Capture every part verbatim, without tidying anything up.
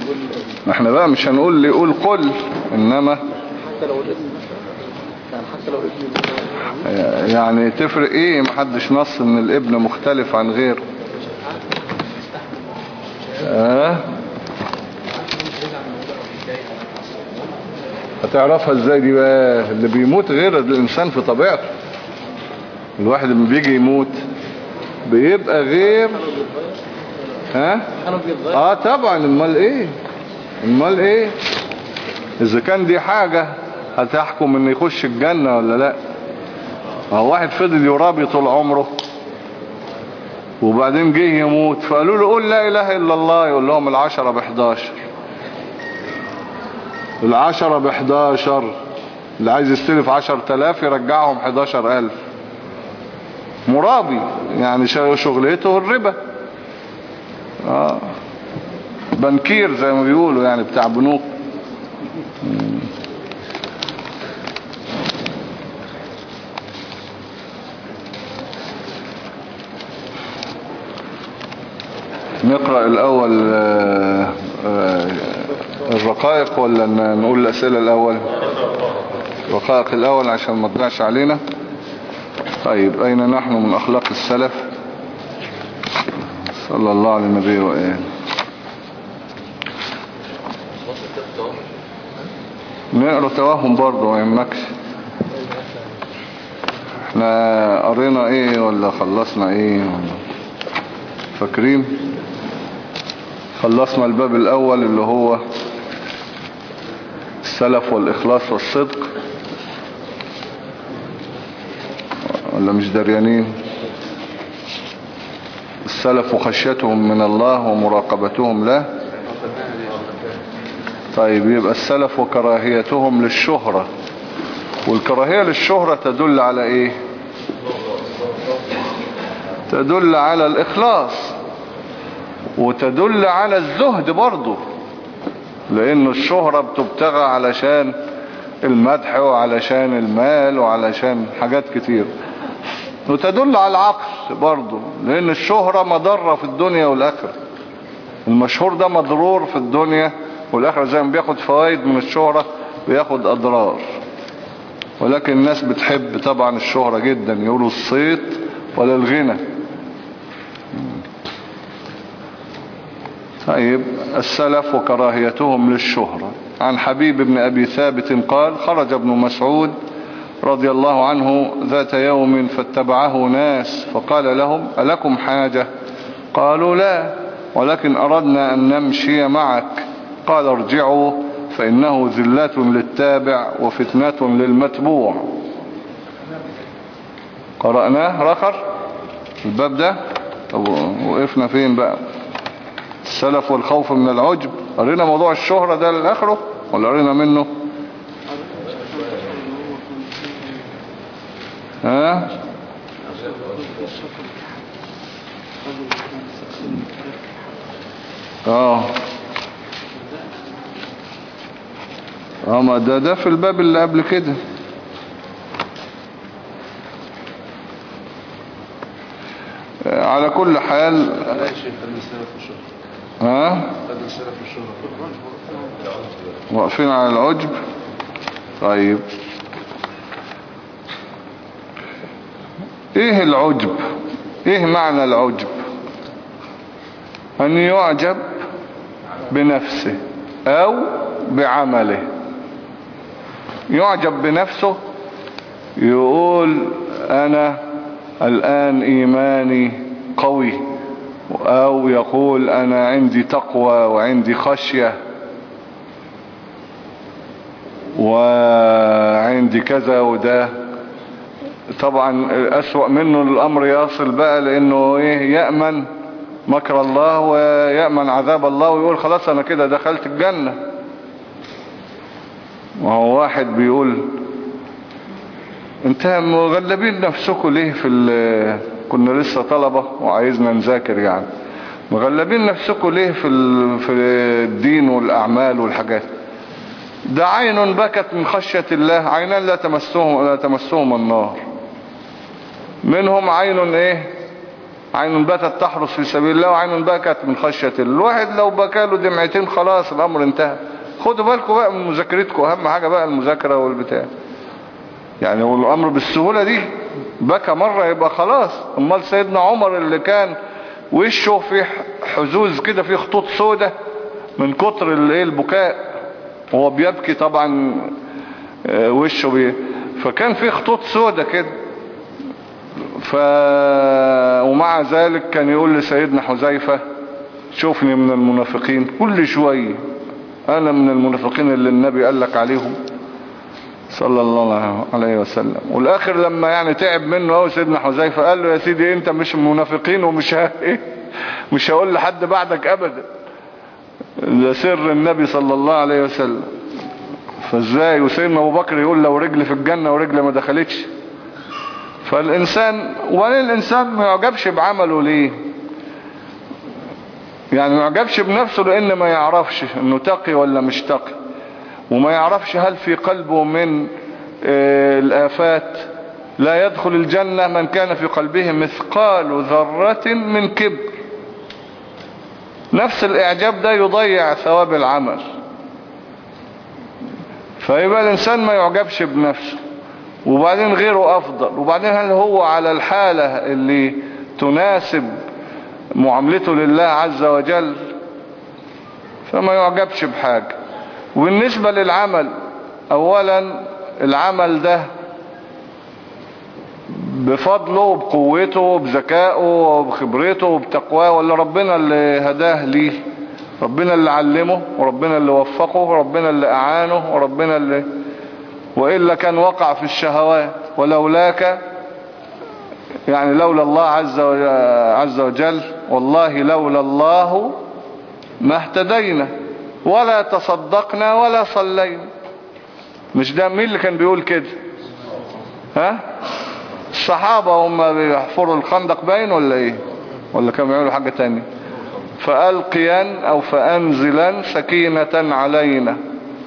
احنا بقى مش هنقول لي قول قل، انما حتى لو الابن يعني حتى لو ابن يعني تفرق ايه؟ محدش نص ان الابن مختلف عن غيره. اه هتعرفها ازاي دي بقى؟ اللي بيموت غير الانسان في طبيعته. الواحد لما بيجي يموت بيبقى غير. ها اه طبعا، امال ايه امال ايه اذا كان دي حاجة هتحكم ان يخش الجنة ولا لا. هو واحد فضل يرابي طول عمره وبعدين جه يموت فقالوا له قول لا اله الا الله، يقول لهم العشرة بحداشر العشرة بحداشر، اللي عايز يستلف عشر تلاف يرجعهم حداشر الف. مرابي يعني شغلته الربا. اه بنكير زي ما بيقولوا يعني، بتاع بنوك. نقرأ الأول الرقائق ولا نقول الأسئلة الأول؟ الرقائق الأول عشان ما تضيعش علينا. طيب أين نحن من أخلاق السلف صلى الله على النبي وآله. نقرأ توهم برضو ما يهمكش. احنا قرينا ايه ولا خلصنا ايه فاكرين؟ خلصنا الباب الاول اللي هو السلف والإخلاص والصدق، ولا مش دريانين؟ السلف خشيتهم من الله ومراقبتهم له. طيب يبقى السلف وكراهيتهم للشهرة. والكراهية للشهرة تدل على ايه؟ تدل على الإخلاص وتدل على الزهد برضو، لأن الشهرة بتبتغى علشان المدح وعلشان المال وعلشان حاجات كتير. وتدل على العقل برضو، لأن الشهرة مضرة في الدنيا والآخرة. المشهور ده مضرور في الدنيا والآخرة، زي ما بياخد فوائد من الشهرة بياخد أضرار. ولكن الناس بتحب طبعا الشهرة جدا، يقولوا الصيت ولا الغنى. طيب السلف وكراهيتهم للشهرة. عن حبيب بن أبي ثابت قال خرج ابن مسعود رضي الله عنه ذات يوم فاتبعه ناس فقال لهم ألكم حاجة؟ قالوا لا ولكن أردنا أن نمشي معك. قال ارجعوا فإنه ذلة للتابع وفتنة للمتبوع. قرأناه رخر الباب ده. طب وقفنا فين بقى؟ السلف والخوف من العجب. قرينا موضوع الشهرة ده لآخره ولا قرينا منه؟ ها اه اه ما ده ده في الباب اللي قبل كده. على كل حال ها واقفين على العجب. طيب ايه العجب؟ ايه معنى العجب؟ ان يعجب بنفسه او بعمله. يعجب بنفسه، يقول انا الان ايماني قوي، او يقول انا عندي تقوى وعندي خشية وعندي كذا وده. طبعا اسوأ منه الامر يصل بقى لانه ايه؟ يأمن مكر الله ويأمن عذاب الله ويقول خلاص انا كده دخلت الجنة. وهو واحد بيقول انت مغلبين نفسكم ليه في ال كنا لسه طلبة وعايزنا نذاكر يعني، مغلبين نفسكم ليه في في الدين والاعمال والحاجات؟ ده عين بكت من خشية الله، عينان لا تمسهم لا تمسهم النار. منهم عين ايه؟ عين باتت تحرس في سبيل الله وعين بكت من خشية الله. الواحد لو بكى له دمعتين خلاص الأمر انتهى. خدوا بالكم بقى من مذاكرتكم، أهم حاجة بقى المذاكرة والبتاع. يعني هو الأمر بالسهولة دي، بكى مرة يبقى خلاص. امال سيدنا عمر اللي كان وشه فيه حزوز كده، فيه خطوط سودة من كتر البكاء وهو بيبكي طبعا وشه بيه، فكان فيه خطوط سودة كده. ف... ومع ذلك كان يقول لسيدنا حذيفة شوفني من المنافقين كل شوية، أنا من المنافقين اللي النبي قال لك عليهم صلى الله عليه وسلم. والآخر لما يعني تعب منه هو سيدنا حذيفة قال له يا سيدي انت مش المنافقين ومش ها ايه مش هقول لحد بعدك ابدا، ده سر النبي صلى الله عليه وسلم. فازاي وسيدنا ابو بكر يقول لو رجل في الجنة ورجل ما دخلتش. فالانسان، وبعدين الانسان ما يعجبش بعمله ليه؟ يعني ما يعجبش بنفسه لان ما يعرفش انه تقي ولا مش تقي، وما يعرفش هل في قلبه من الآفات. لا يدخل الجنة من كان في قلبه مثقال ذرة من كبر. نفس الإعجاب ده يضيع ثواب العمل. فيبقى الإنسان ما يعجبش بنفسه، وبعدين غيره أفضل، وبعدين هل هو على الحالة اللي تناسب معاملته لله عز وجل، فما يعجبش بحاجة. وبالنسبة للعمل، اولا العمل ده بفضله وبقوته وبذكائه وبخبرته وبتقواه، ولا ربنا اللي هداه ليه؟ ربنا اللي علمه وربنا اللي وفقه وربنا اللي اعانه وربنا اللي، وإلا كان وقع في الشهوات. ولولاك يعني لولا الله عز عز وجل، والله لولا الله ما اهتدينا ولا تصدقنا ولا صلينا. مش ده مين اللي كان بيقول كده؟ ها الصحابة هم بيحفروا الخندق باين ولا ايه، ولا كانوا بيعملوا حاجة تانية؟ فألقيا او فأنزلا سكينة علينا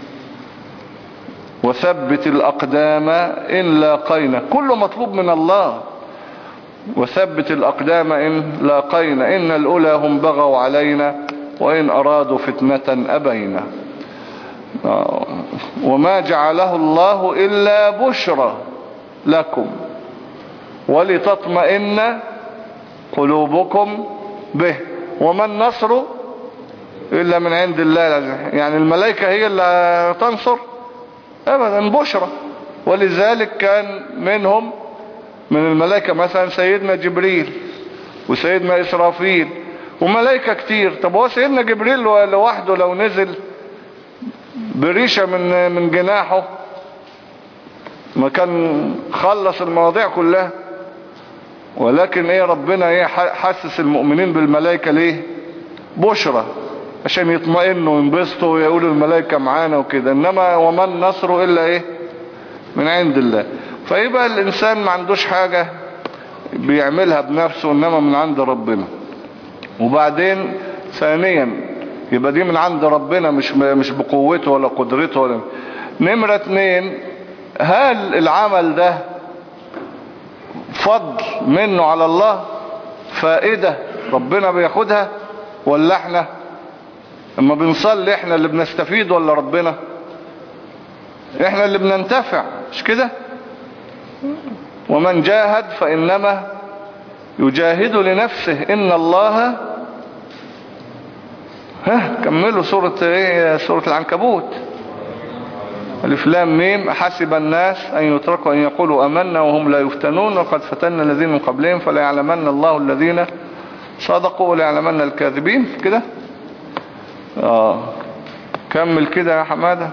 وثبت الأقدام إن لاقينا. كله مطلوب من الله. وثبت الأقدام إن لاقينا إن الأولى هم بغوا علينا وإن أرادوا فتنة أبينا. وما جعله الله إلا بشرى لكم ولتطمئن قلوبكم به وما النصر إلا من عند الله. يعني الملائكة هي اللي تنصر أبدا، بشرى. ولذلك كان منهم من الملائكة مثلا سيدنا جبريل وسيدنا إسرافيل وملائكة كتير. طب هو سيدنا جبريل لوحده لو نزل بريشة من من جناحه ما كان خلص المواضيع كلها. ولكن ايه ربنا ايه حسس المؤمنين بالملائكة ليه؟ بشرى، عشان يطمئنوا وينبسطوا ويقولوا الملائكة معانا وكده. انما وما النصر الا ايه؟ من عند الله. فيبقى الانسان ما عندوش حاجة بيعملها بنفسه انما من عند ربنا. وبعدين ثانيا يبقى دي من عند ربنا، مش مش بقوته ولا قدرته ولا. نمرة اتنين، هل العمل ده فضل منه على الله، فائدة ربنا بياخدها، ولا احنا اما بنصلي احنا اللي بنستفيد ولا ربنا؟ احنا اللي بننتفع، مش كده؟ ومن جاهد فإنما يجاهد لنفسه إن الله، ها كملوا سورة ايه؟ سورة العنكبوت. الف لام ميم حسب الناس أن يتركوا أن يقولوا أمنا وهم لا يفتنون وقد فتنا الذين من قبلهم فلا يعلمن الله الذين صدقوا ولا يعلمن الكاذبين. كده اه كمل كده يا حمادة.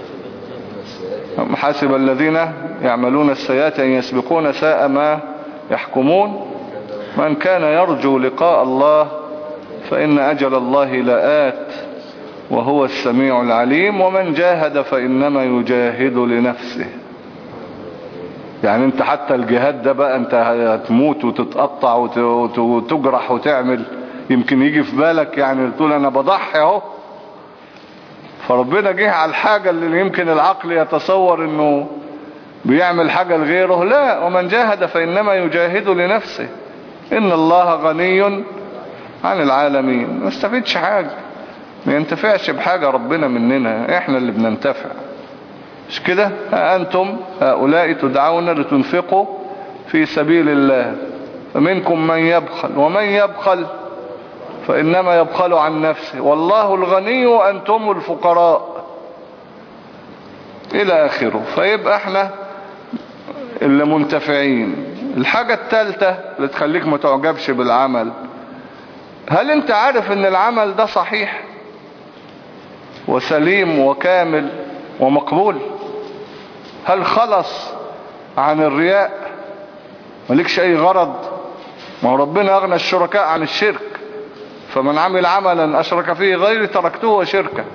حسب الذين يعملون السيئات أن يسبقون ساء ما يحكمون من كان يرجو لقاء الله فإن أجل الله لآت وهو السميع العليم ومن جاهد فإنما يجاهد لنفسه. يعني انت حتى الجهاد ده بقى انت هتموت وتتقطع وتجرح وتعمل، يمكن يجي في بالك يعني تقول انا بضحي اهو، فربنا جه على الحاجة اللي يمكن العقل يتصور انه بيعمل حاجة لغيره. لا، ومن جاهد فإنما يجاهد لنفسه. إن الله غني عن العالمين. ما استفدش حاجة، ما ينتفعش بحاجة ربنا مننا، احنا اللي بننتفع. مش كده؟ أنتم هؤلاء تدعون لتنفقوا في سبيل الله فمنكم من يبخل، ومن يبخل فإنما يبخل عن نفسه والله الغني وأنتم الفقراء إلى آخره. فيبقى احنا اللي منتفعين. الحاجة الثالثة اللي تخليك ما تعجبش بالعمل، هل انت عارف ان العمل ده صحيح وسليم وكامل ومقبول؟ هل خلص عن الرياء؟ مالكش اي غرض؟ ما هو ربنا اغنى الشركاء عن الشرك، فمن عمل عملا اشرك فيه غيري تركته وشركه.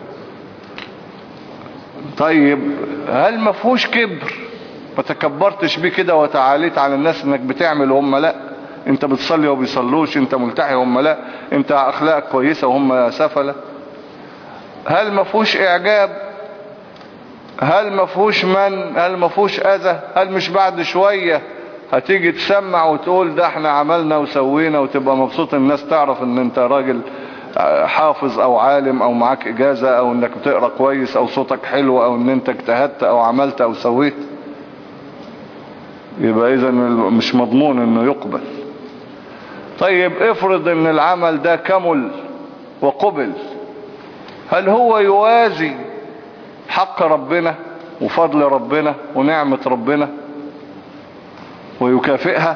طيب هل مفهوش كبر؟ ما تكبرتش بيه كده وتعاليت على الناس انك بتعمل وهم لا؟ انت بتصلي وبيصلوش، انت ملتحي وهم لا، انت اخلاقك كويسة وهم سفلة. هل مفهوش اعجاب؟ هل مفهوش من؟ هل مفهوش اذى؟ هل مش بعد شوية هتيجي تسمع وتقول ده احنا عملنا وسوينا وتبقى مبسوط الناس تعرف ان انت راجل حافظ او عالم او معاك اجازة او انك بتقرأ كويس او صوتك حلو او ان انت اجتهدت او عملت او سويت؟ يبقى اذا مش مضمون انه يقبل. طيب افرض ان العمل ده كمل وقبل، هل هو يوازي حق ربنا وفضل ربنا ونعمة ربنا ويكافئها؟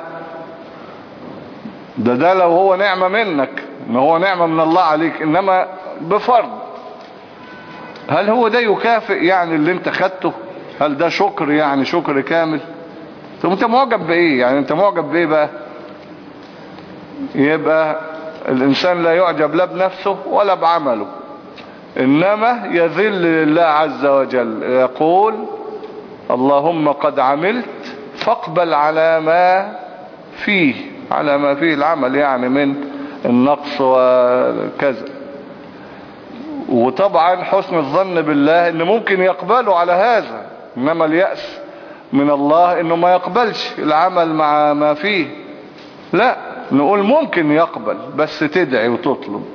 ده ده لو هو نعمة منك، ان هو نعمة من الله عليك، انما بفرض هل هو ده يكافئ يعني اللي انت خدته؟ هل ده شكر يعني شكر كامل؟ طب انت معجب بايه؟ يعني انت معجب بايه بقى؟ يبقى الانسان لا يعجب لا بنفسه ولا بعمله، انما يذل لله عز وجل، يقول اللهم قد عملت فاقبل على ما فيه، على ما فيه العمل يعني من النقص وكذا. وطبعا حسن الظن بالله ان ممكن يقبله على هذا، انما اليأس من الله انه ما يقبلش العمل مع ما فيه. لا، نقول ممكن يقبل بس تدعي وتطلب.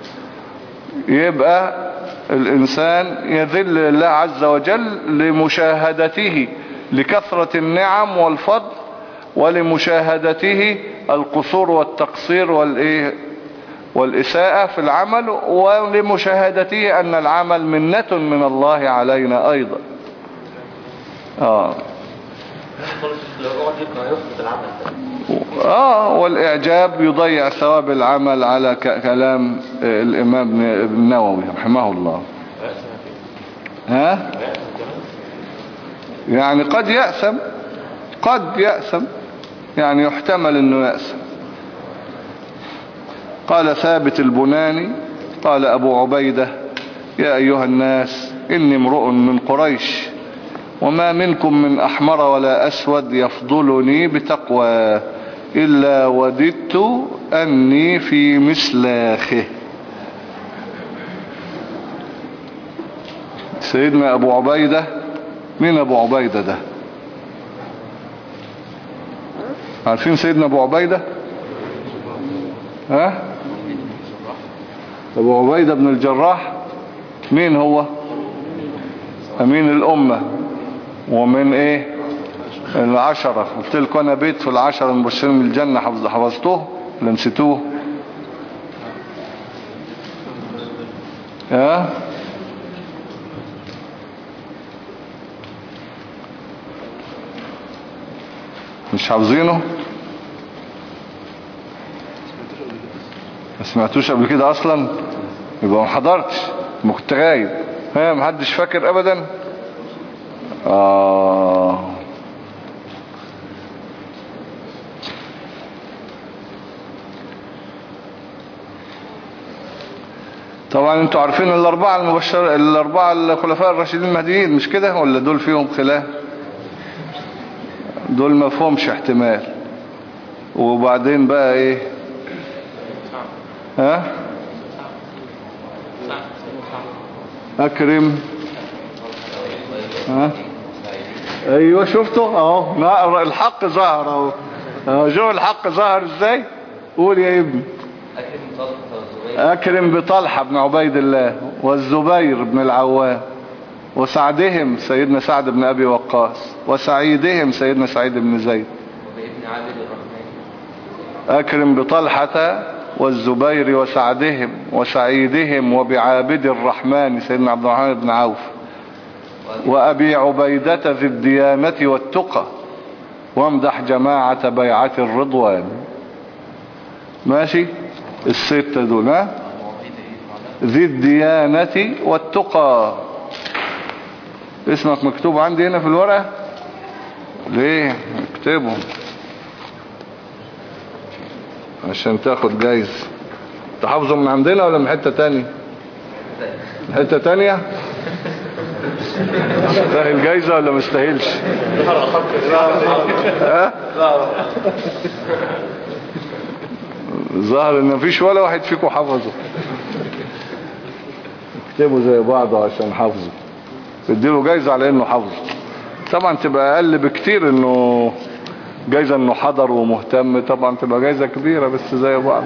يبقى الانسان يذل الله عز وجل لمشاهدته لكثرة النعم والفضل، ولمشاهدته القصور والتقصير والايه والإساءة في العمل، ولمشاهدته أن العمل منة من الله علينا أيضا. آه آه والإعجاب يضيع ثواب العمل على كلام الإمام النووي رحمه الله. ها يعني قد يأسم، قد يأسم يعني يحتمل أنه يأسم. قال ثابت البناني قال أبو عبيدة يا أيها الناس إني امرؤ من قريش وما منكم من أحمر ولا أسود يفضلني بتقوى إلا وددت أني في مسلاخه. سيدنا أبو عبيدة، مين أبو عبيدة ده؟ عارفين سيدنا أبو عبيدة؟ ها؟ أبو عبيدة بن الجراح مين هو؟ أمين الأمة ومن إيه العشرة. قلت لكم أنا بيت في العشرة المبشرين من الجنة، حفظتوه ولا نسيتوه؟ ها؟ مش حافظينه؟ ما سمعتوش قبل كده اصلا؟ يبقى ما حضرتش، ما كنت غايب. ها محدش فاكر ابدا؟ آه طبعا انتوا عارفين الاربعة المبشر الاربعة الخلفاء الراشدين المهديين مش كده؟ ولا دول فيهم خلاف؟ دول ما فيهمش احتمال. وبعدين بقى ايه؟ ها اكرم، ها ايوه شفتوا اهو الحق ظهر اهو. شوف الحق ظهر ازاي. قول يا ابني. أكرم بطلحة بن عبيد الله والزبير بن العوام وسعدهم سيدنا سعد بن أبي وقاص وسعيدهم سيدنا سعيد بن زيد وبابن عابد الرحمن. أكرم بطلحة والزبير وسعدهم وسعيدهم وبعابد الرحمن سيدنا عبد الرحمن بن عوف وأبي عبيدة ذي الديانة والتقى وامدح جماعة بيعة الرضوان. ماشي الستة دول. ها ذي الديانة والتقى. اسمك مكتوب عندي هنا في الورقة ليه؟ اكتبه عشان تاخد جايز. تحافظوا من عندنا ولا من حتة تانية؟ حتة تانية؟ تستاهل جايزة ولا مستاهلش؟ ها؟ ظهر ان مفيش ولا واحد فيكم حفظه. اكتبوا زي بعض عشان حفظه، تديله جايزة على انه حفظه. طبعا تبقى اقل بكتير انه جايزة انه حضر ومهتم، طبعا تبقى جايزة كبيرة بس زي بعض.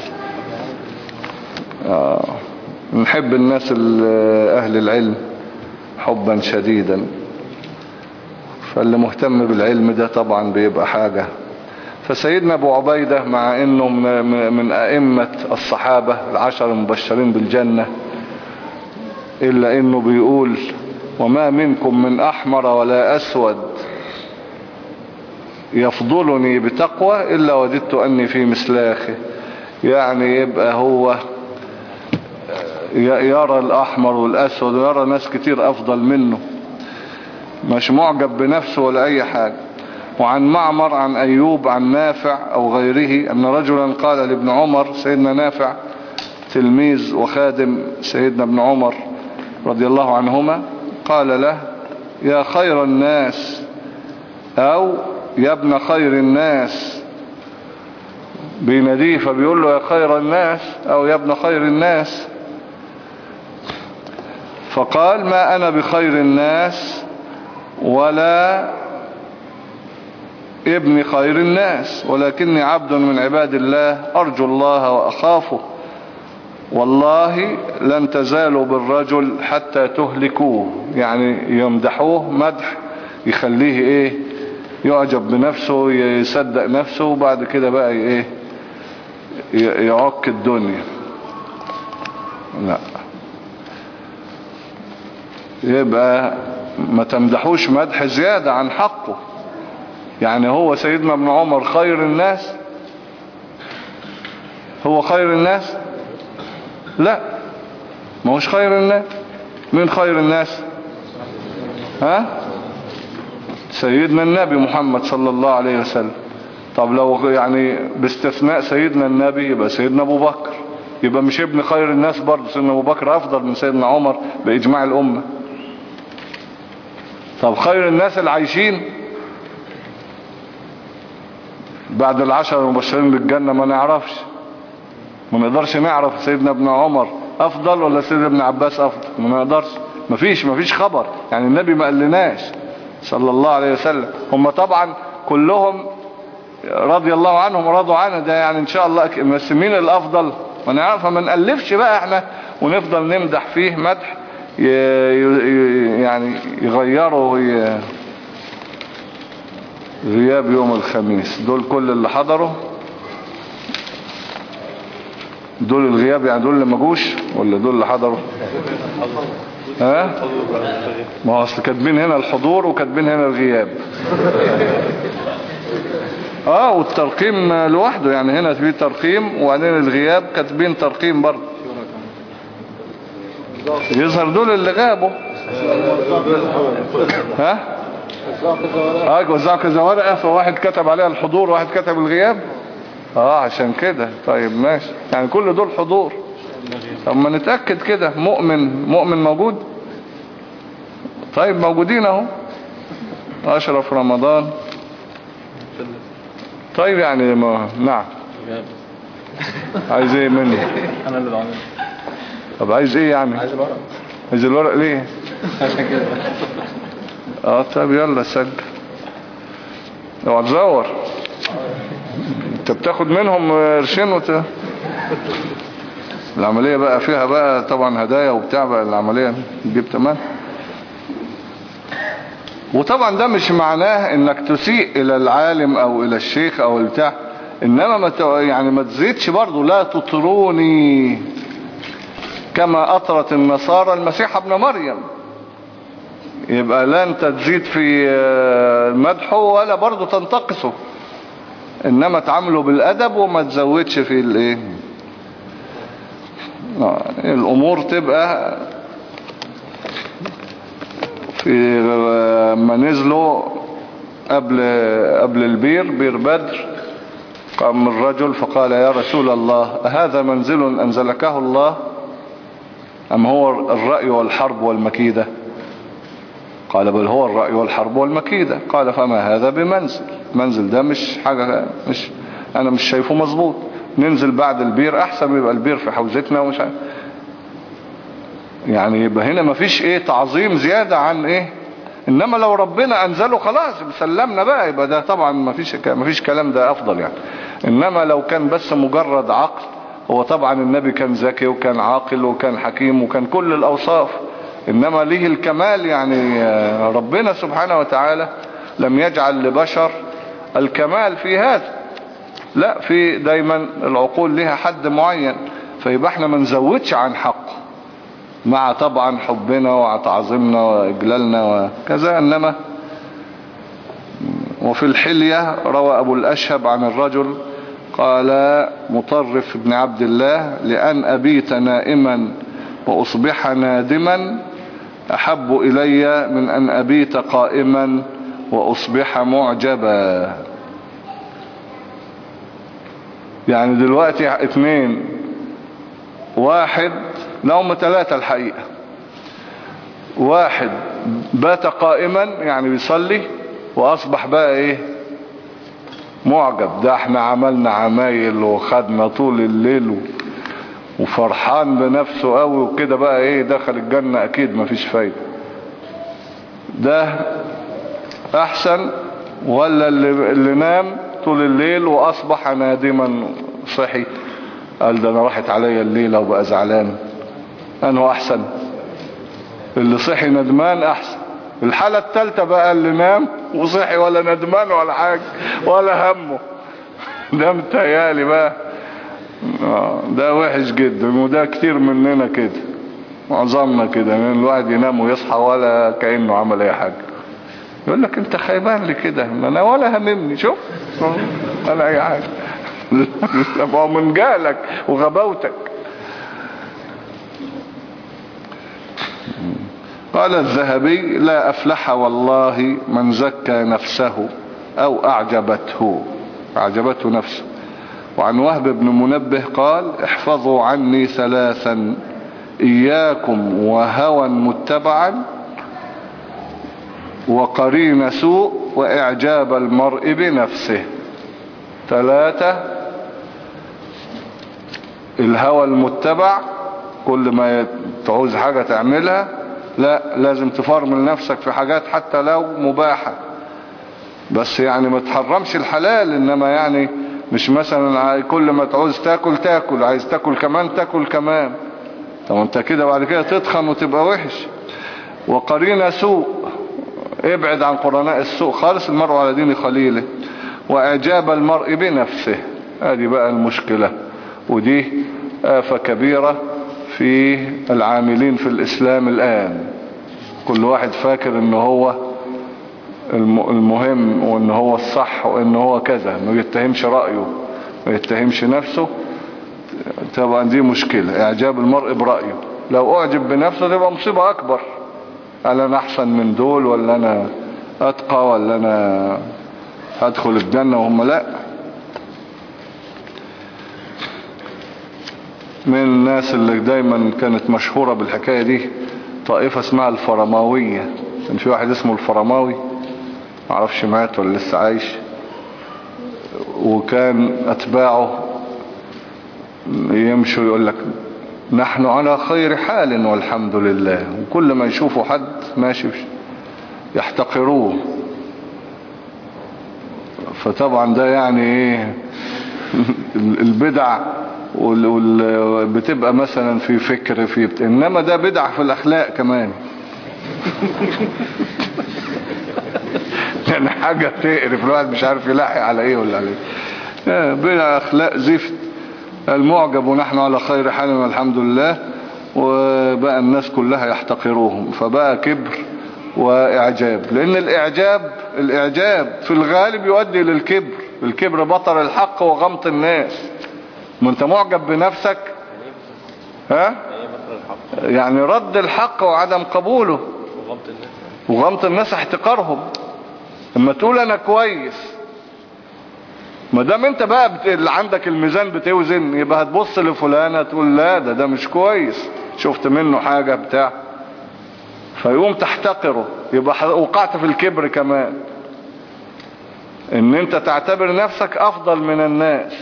آه. نحب الناس اهل العلم حبا شديدا، فاللي مهتم بالعلم ده طبعا بيبقى حاجة. فسيدنا ابو عبيدة مع انه من ائمة الصحابة العشر المبشرين بالجنة، الا انه بيقول وما منكم من احمر ولا اسود يفضلني بتقوى الا وددت اني في مسلاخه. يعني يبقى هو يرى الاحمر والاسود ويرى ناس كتير افضل منه، مش معجب بنفسه ولا اي حاجة. وعن معمر عن ايوب عن نافع او غيره ان رجلا قال لابن عمر، سيدنا نافع تلميذ وخادم سيدنا ابن عمر رضي الله عنهما، قال له يا خير الناس او يا ابن خير الناس، بيناديه فبيقول له يا خير الناس او يا ابن خير الناس. فقال ما انا بخير الناس ولا ابن خير الناس، ولكني عبد من عباد الله أرجو الله وأخافه، والله لن تزالوا بالرجل حتى تهلكوه. يعني يمدحوه مدح يخليه ايه يعجب بنفسه يصدق نفسه، وبعد كده بقى ايه يعك الدنيا. لا، يبقى ما تمدحوش مدح زيادة عن حقه. يعني هو سيدنا ابن عمر خير الناس؟ هو خير الناس؟ لا، ما هوش خير الناس. مين خير الناس؟ ها؟ سيدنا النبي محمد صلى الله عليه وسلم. طب لو يعني باستثناء سيدنا النبي يبقى سيدنا ابو بكر، يبقى مش ابن خير الناس برضه؟ سيدنا ابو بكر افضل من سيدنا عمر باجماع الامة. طب خير الناس العايشين بعد العشر المبشرين بالجنة ما نعرفش، ما نقدرش نعرف سيدنا ابن عمر افضل ولا سيدنا ابن عباس افضل، ما نقدرش، مفيش مفيش خبر. يعني النبي ما قالناش صلى الله عليه وسلم. هم طبعا كلهم رضي الله عنهم ورضوا عنه، ده يعني ان شاء الله. بس مين الافضل ما نعرفها، ما نألفش بقى احنا ونفضل نمدح فيه مدح يعني يغيروا غياب يوم الخميس. دول كل اللي حضروا، دول الغياب يعني دول اللي ما جوش ولا دول اللي حضروا؟ ها؟ ما هو اصل كاتبين هنا الحضور وكاتبين هنا الغياب. اه والترقيم لوحده، يعني هنا في ترقيم وبعدين الغياب كاتبين ترقيم برضه. يظهر دول اللي غابوا. ها؟ اه وزعوا كذا ورقة، فواحد كتب عليها الحضور وواحد كتب الغياب. اه عشان كده. طيب ماشي، يعني كل دول حضور. طب ما نتأكد كده. مؤمن مؤمن موجود؟ طيب موجودين اهو. اشرف رمضان. طيب يعني ما نعم. عايز ايه مني؟ انا اللي بعمله. طب عايز ايه يعني؟ عايز الورق. عايز الورق ليه؟ عشان كده. اه طب يلا سجل. اوعى تزور. انت بتاخد منهم قرشين وت... العملية بقى فيها بقى طبعا هدايا وبتاع، بقى العملية تجيب تمام. وطبعا ده مش معناه انك تسيء الى العالم او الى الشيخ او البتاع، انما ما ت... يعني ما تزيدش برضو. لا تطروني كما اطرت النصارى المسيح ابن مريم. يبقى لا انت تزيد في مدحه ولا برضو تنتقصه، انما تعامله بالادب وما تزودش في الايه. الامور تبقى في ما نزلوا قبل قبل البير، بير بدر، قام الرجل فقال يا رسول الله هذا منزل أنزلكه الله أم هو الرأي والحرب والمكيدة؟ قال بل هو الرأي والحرب والمكيدة. قال فما هذا بمنزل؟ منزل ده مش حاجة، مش أنا مش شايفه مظبوط. ننزل بعد البير أحسن، يبقى البير في حوزتنا ومش عارف. يعني يبقى هنا مفيش ايه تعظيم زيادة عن ايه. انما لو ربنا انزله خلاص سلمنا بقى، يبقى ده طبعا مفيش مفيش كلام، ده افضل يعني. انما لو كان بس مجرد عقل، هو طبعا النبي كان ذكي وكان عاقل وكان حكيم وكان كل الاوصاف، انما ليه الكمال يعني. ربنا سبحانه وتعالى لم يجعل لبشر الكمال في هذا، لا، في دايما العقول لها حد معين، فيبقى احنا ما نزودش عن حقه، مع طبعا حبنا وتعظيمنا وإجلالنا وكذا. إنما وفي الحلية روى أبو الأشهب عن الرجل قال مطرف بن عبد الله لأن أبيت نائما وأصبح نادما أحب إلي من أن أبيت قائما وأصبح معجبا. يعني دلوقتي اثنين، واحد لهم ثلاثة الحقيقة، واحد بات قائما يعني بيصلي وأصبح بقى إيه معجب، ده احنا عملنا عمايل وخدنا طول الليل وفرحان بنفسه قوي وكده، بقى إيه دخل الجنة أكيد مفيش فايدة. ده أحسن ولا اللي, اللي نام طول الليل وأصبح نادما صحي قال ده أنا راحت عليا الليلة وبقى زعلان؟ أنه أحسن؟ اللي صحي ندمان أحسن. الحالة الثالثة بقى اللي نام وصحي ولا ندمان ولا حاجة ولا همه، ده متهيالي بقى ده وحش جدا. وده كتير مننا كده، معظمنا كده، من الواحد ينام ويصحى ولا كأنه عمل اي حاجة. يقول لك انت خيبان لي كده، انا ولا هممني، شوف ولا اي حاجة. هو من جهلك وغباوتك. قال الذهبي لا أفلح والله من زكى نفسه أو أعجبته أعجبته نفسه. وعن وهب بن منبه قال احفظوا عني ثلاثا إياكم وهوى متبعا وقرين سوء وإعجاب المرء بنفسه. ثلاثة: الهوى المتبع، كل ما تعوز حاجة تعملها لا لازم تفرمل نفسك في حاجات حتى لو مباحة، بس يعني ما تحرمش الحلال، انما يعني مش مثلا كل ما تعوز تاكل تاكل، عايز تاكل كمان تاكل كمان، طب انت كده بعد كده تتخن وتبقى وحش. وقرين سوء، ابعد عن قرناء السوء خالص، المرء على دين خليله. واعجاب المرء بنفسه، هذه بقى المشكلة، ودي آفة كبيرة في العاملين في الإسلام الآن. كل واحد فاكر انه هو المهم وانه هو الصح وانه هو كذا، ما يتهمش رأيه ما يتهمش نفسه. طبعا دي مشكلة، اعجاب المرء برأيه. لو اعجب بنفسه تبقى مصيبة اكبر، هل انا احسن من دول، ولا انا اتقى، ولا انا هدخل الجنة وهم لا. من الناس اللي دايما كانت مشهورة بالحكاية دي طائفة اسمها الفرماوية. كان في واحد اسمه الفرماوي، معرفش مات ولا لسه عايش، وكان اتباعه يمشوا يقول لك نحن على خير حال والحمد لله، وكل ما يشوفوا حد ماشي يحتقروه. فطبعا ده يعني ايه البدع وال... وال... بتبقى مثلا في فكر في بت... انما ده بدع في الاخلاق كمان. يعني حاجة تقرف الواحد مش عارف يلاحق على ايه ولا على ايه. بدع اخلاق زفت. المعجب ونحن على خير حال والحمد لله. وبقى الناس كلها يحتقروهم، فبقى كبر واعجاب. لان الاعجاب الاعجاب في الغالب يؤدي للكبر. الكبر بطر الحق وغمط الناس. ما انت معجب بنفسك، ها؟ يعني رد الحق وعدم قبوله، وغمط الناس احتقارهم. اما تقول انا كويس، ما دام انت بقى بت... اللي عندك الميزان بتوزن، يبقى هتبص لفلانة تقول لا ده ده مش كويس، شفت منه حاجة بتاع، فيقوم تحتقره. يبقى وقعت في الكبر كمان، ان انت تعتبر نفسك افضل من الناس.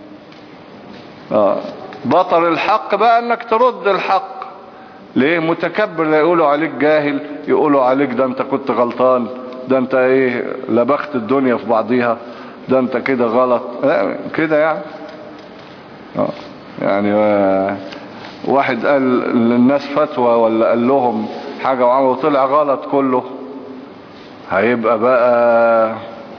اه بطل الحق بقى انك ترد الحق. ليه؟ متكبر، لا يقولوا عليك جاهل، يقولوا عليك ده انت كنت غلطان، ده انت ايه لبخت الدنيا في بعضيها، ده انت كده غلط كده يعني. اه يعني واحد قال للناس فتوى ولا قال لهم حاجة وعمله طلع غلط كله، هيبقى بقى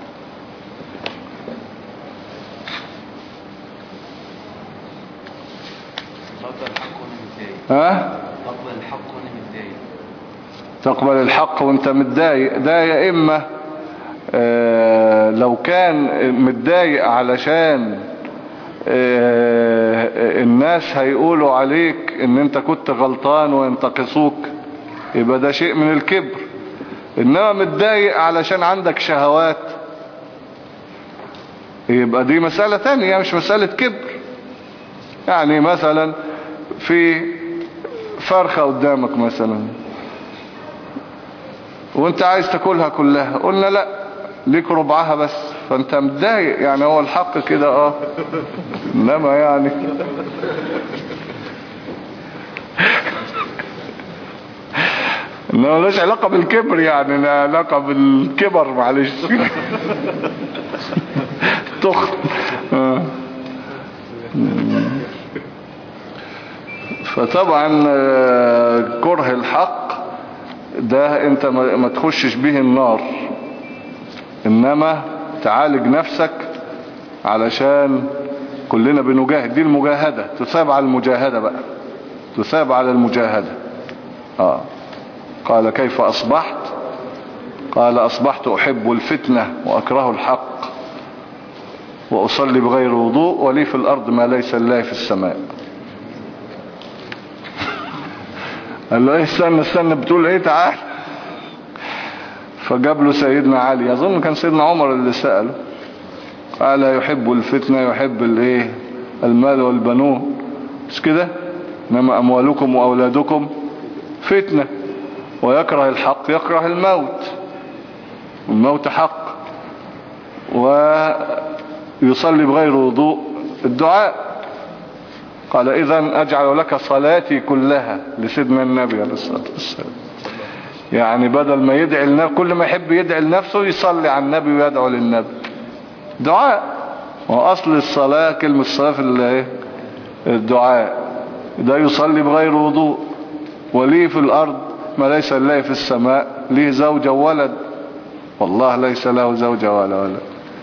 ها تقبل الحق وانا متضايق. تقبل الحق وانت متضايق، ده يا اما اه لو كان متضايق علشان اه الناس هيقولوا عليك ان انت كنت غلطان وينتقصوك، يبقى ده شيء من الكبر. انما متضايق علشان عندك شهوات، يبقى دي مسألة تانية مش مسألة كبر. يعني مثلا في فرخة قدامك مثلا وانت عايز تاكلها كلها، قلنا لا ليك ربعها بس، فانت متضايق. يعني هو الحق كده اه، انما يعني انما ملوش علاقة بالكبر، يعني علاقة بالكبر معلش. تخ آه. فطبعا كره الحق ده انت ما تخشش به النار، انما تعالج نفسك علشان كلنا بنجاهد. دي المجاهدة، تثاب على المجاهدة بقى، تثاب على المجاهدة. آه. قال كيف أصبحت؟ قال أصبحت أحب الفتنة وأكره الحق وأصلي بغير وضوء ولي في الأرض ما ليس لله في السماء. قال له ايه استنى استنى بتقول ايه تعال. فجاب له سيدنا علي، اظن كان سيدنا عمر اللي سأله، قال يحب الفتنة يحب الايه المال والبنون، مش كده؟ انما اموالكم واولادكم فتنة، ويكره الحق يكره الموت، والموت حق، ويصلي بغير وضوء الدعاء. قال إذن أجعل لك صلاتي كلها لسيدنا النبي عليه الصلاة والسلام. يعني بدل ما يدعي لنفسه، كل ما يحب يدعي لنفسه يصلي على النبي ويدعو للنبي دعاء. وأصل الصلاة كلمة الصلاة في الدعاء. ده يصلي بغير وضوء، وليه في الأرض ما ليس لله في السماء، ليه زوجة وولد، والله ليس له زوجة ولا ولد.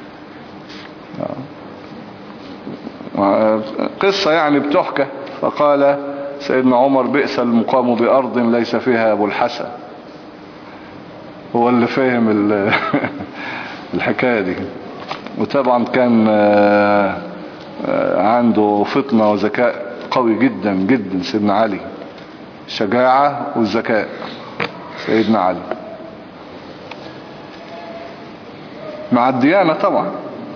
قصة يعني بتحكى. فقال سيدنا عمر بئس المقام بأرض ليس فيها أبو الحسن. هو اللي فهم الحكاية دي. وطبعا كان عنده فطنة وذكاء قوي جدا جدا سيدنا علي، شجاعة والذكاء سيدنا علي مع الديانة طبعا.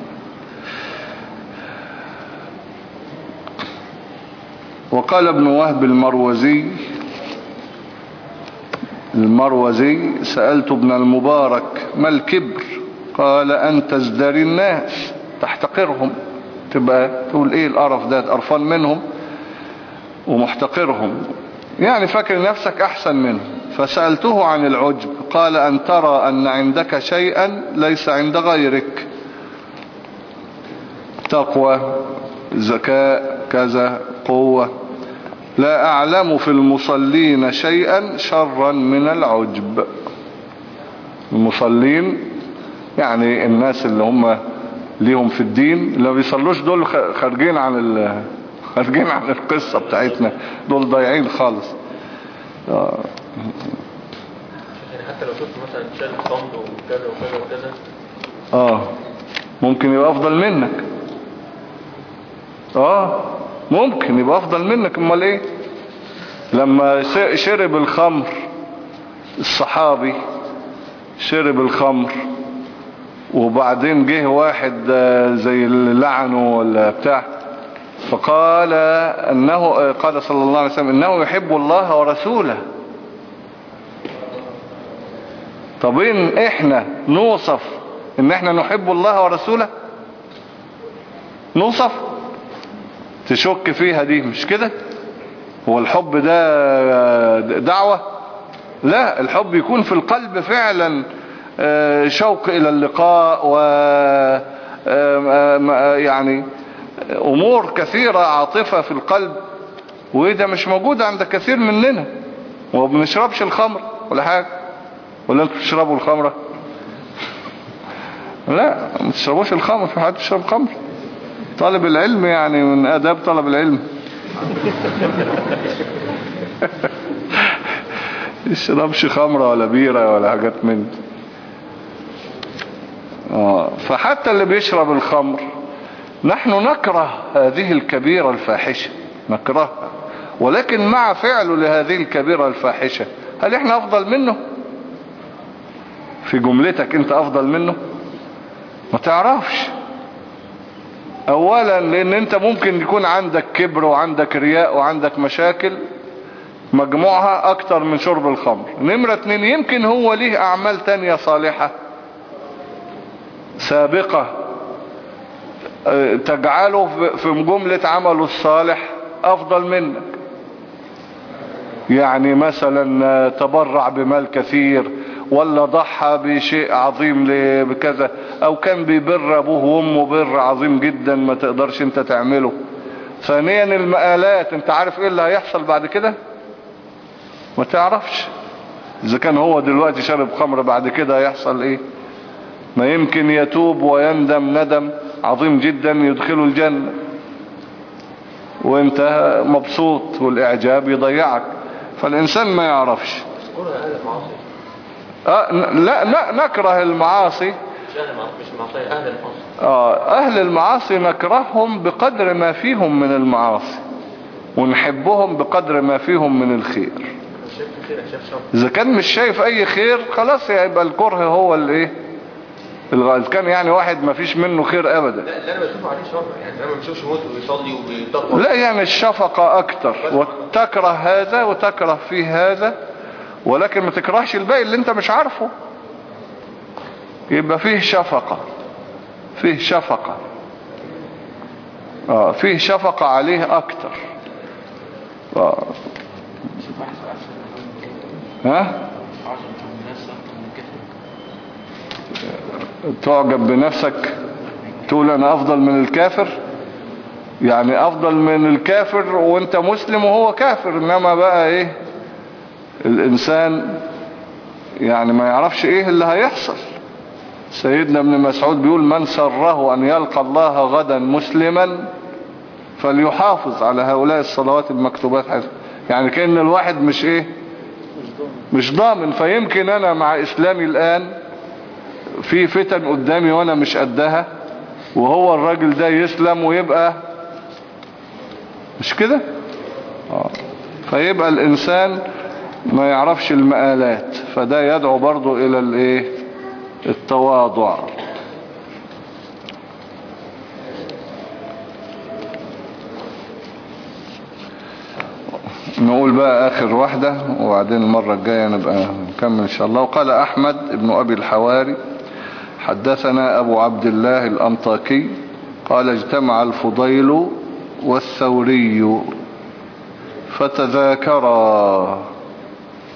وقال ابن وهب المروزي المروزي سألت ابن المبارك ما الكبر؟ قال أن تزدري الناس، تحتقرهم، تبقى تقول ايه القرف ده، قرفان منهم ومحتقرهم، يعني فاكر نفسك أحسن منهم. فسألته عن العجب قال أن ترى أن عندك شيئا ليس عند غيرك. تقوى، ذكاء، كذا، قوة. لا أعلم في المصلين شيئا شرا من العجب. المصلين يعني الناس اللي هم ليهم في الدين، اللي ما بيصلوش دول خارجين عن ال... خارجين عن القصة بتاعتنا، دول ضايعين خالص. آه. يعني حتى لو شفت مثلا شال خمر وكذا وكذا وكذا اه ممكن يبقى افضل منك. اه ممكن يبقى افضل منك. امال ايه؟ لما شرب الخمر الصحابي، شرب الخمر وبعدين جه واحد زي اللي لعنه ولا بتاع، فقال انه قال صلى الله عليه وسلم انه يحب الله ورسوله. طب إن احنا نوصف ان احنا نحب الله ورسوله؟ نوصف؟ تشك فيها دي مش كده؟ هو الحب ده دعوة؟ لا، الحب يكون في القلب فعلا شوق الى اللقاء و يعني امور كثيرة عاطفة في القلب، وده مش موجود عند كثير مننا. وما بنشربش الخمر ولا حاجة. ولا انتوا بتشربوا الخمرة؟ لا، ما تشربوش الخمر. في حد يشرب خمر؟ طالب العلم يعني من آداب طلب العلم يشربش خمرة ولا بيرة ولا حاجات من دي. آه. فحتى اللي بيشرب الخمر نحن نكره هذه الكبيرة الفاحشة، نكرهها، ولكن مع فعله لهذه الكبيرة الفاحشة هل احنا افضل منه؟ في جملتك انت افضل منه؟ ما تعرفش. اولا لان انت ممكن يكون عندك كبر وعندك رياء وعندك مشاكل مجموعها اكتر من شرب الخمر. نمرة اتنين، يمكن هو ليه اعمال تانية صالحة سابقة تجعله في جملة عمله الصالح افضل منك. يعني مثلا تبرع بمال كثير، ولا ضحى بشيء عظيم بكذا، او كان بيبر ابوه وامه بر عظيم جدا ما تقدرش انت تعمله. ثانيا المآلات، انت عارف ايه اللي هيحصل بعد كده؟ ما تعرفش. اذا كان هو دلوقتي شرب خمر بعد كده هيحصل ايه؟ ما يمكن يتوب ويندم ندم عظيم جدا يدخله الجنة وانت مبسوط، والاعجاب يضيعك. فالانسان ما يعرفش. آه لا لا نكره المعاصي. آه اهل المعاصي نكرههم بقدر ما فيهم من المعاصي، ونحبهم بقدر ما فيهم من الخير. اذا كان مش شايف اي خير خلاص يبقى الكره هو الايه الغاز. كان يعني واحد ما فيش منه خير ابدا. لا اللي انا بشوفه عليه شر، يعني انا ما بشوفش موت وبيصلي وبيتقوى. لا يعني الشفقة اكتر، وتكره هذا وتكره فيه هذا، ولكن ما تكرهش الباقي اللي انت مش عارفه. يبقى فيه شفقة، فيه شفقة اه فيه شفقة عليه اكتر. اه ها تعجب بنفسك تقول انا افضل من الكافر؟ يعني افضل من الكافر وانت مسلم وهو كافر. انما بقى ايه الانسان يعني ما يعرفش ايه اللي هيحصل. سيدنا ابن مسعود بيقول من سره ان يلقى الله غدا مسلما فليحافظ على هؤلاء الصلوات المكتوبات. يعني كأن الواحد مش ايه مش ضامن. فيمكن انا مع اسلامي الان في فتن قدامي وانا مش قدها، وهو الراجل ده يسلم ويبقى مش كده. آه. فيبقى الانسان ما يعرفش المآلات، فده يدعو برضو الى الايه التواضع. نقول بقى اخر واحدة وبعدين المرة الجاية نبقى نكمل ان شاء الله. وقال احمد ابن ابي الحواري حدثنا ابو عبد الله الانطاكي قال اجتمع الفضيل والثوري فتذاكرا.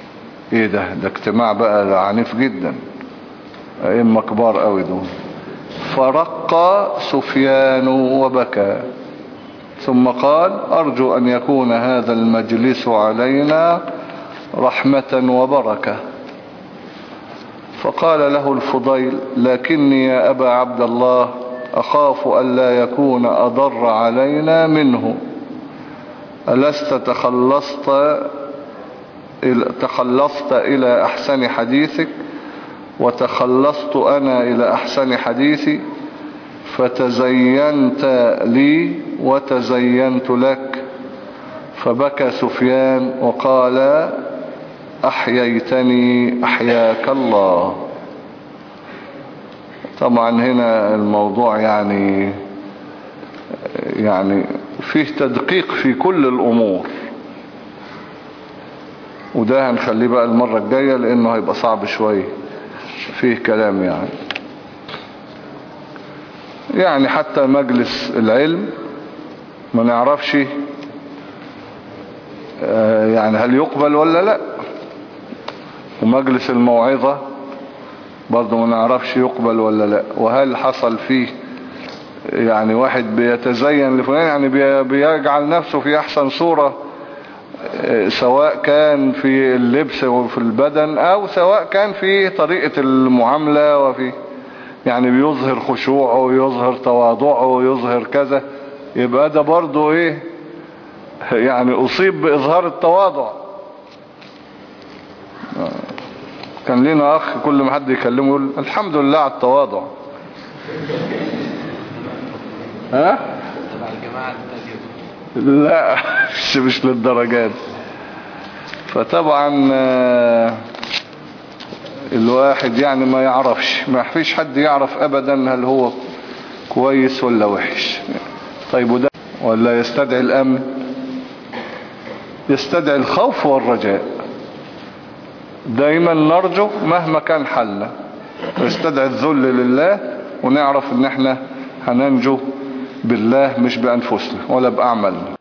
ايه ده ده اجتماع بقى عنيف جدا، ائمة كبار قوي دول. فرق سفيان وبكى، ثم قال أرجو أن يكون هذا المجلس علينا رحمة وبركة. فقال له الفضيل لكني يا أبا عبد الله أخاف ألا يكون أضر علينا منه، ألست تخلصت تخلصت إلى أحسن حديثك وتخلصت أنا إلى أحسن حديثي، فتزينت لي وتزينت لك. فبكى سفيان وقال أحييتني أحياك الله. طبعا هنا الموضوع يعني يعني فيه تدقيق في كل الأمور، وده هنخليه بقى المرة الجاية لأنه هيبقى صعب شوية، فيه كلام يعني يعني حتى مجلس العلم ما نعرفش يعني هل يقبل ولا لا، ومجلس الموعظة برضه ما نعرفش يقبل ولا لا، وهل حصل فيه يعني واحد بيتزين لفلان يعني بيجعل نفسه في أحسن صورة، سواء كان في اللبس وفي البدن أو سواء كان في طريقة المعاملة، وفي يعني بيظهر خشوعه ويظهر تواضعه ويظهر كذا، يبقى ده برضه ايه يعني أصيب بإظهار التواضع. كان لنا أخ كل ما حد يكلمه يقول الحمد لله على التواضع. ها؟ تبع الجماعة التانية. لا مش مش للدرجات. فطبعا الواحد يعني ما يعرفش، ما فيش حد يعرف أبدا هل هو كويس ولا وحش. طيب وده ولا يستدعي الأمن؟ يستدعي الخوف والرجاء. دايما نرجو مهما كان حالنا، يستدعي الذل لله، ونعرف ان احنا هننجو بالله مش بأنفسنا ولا بأعمالنا.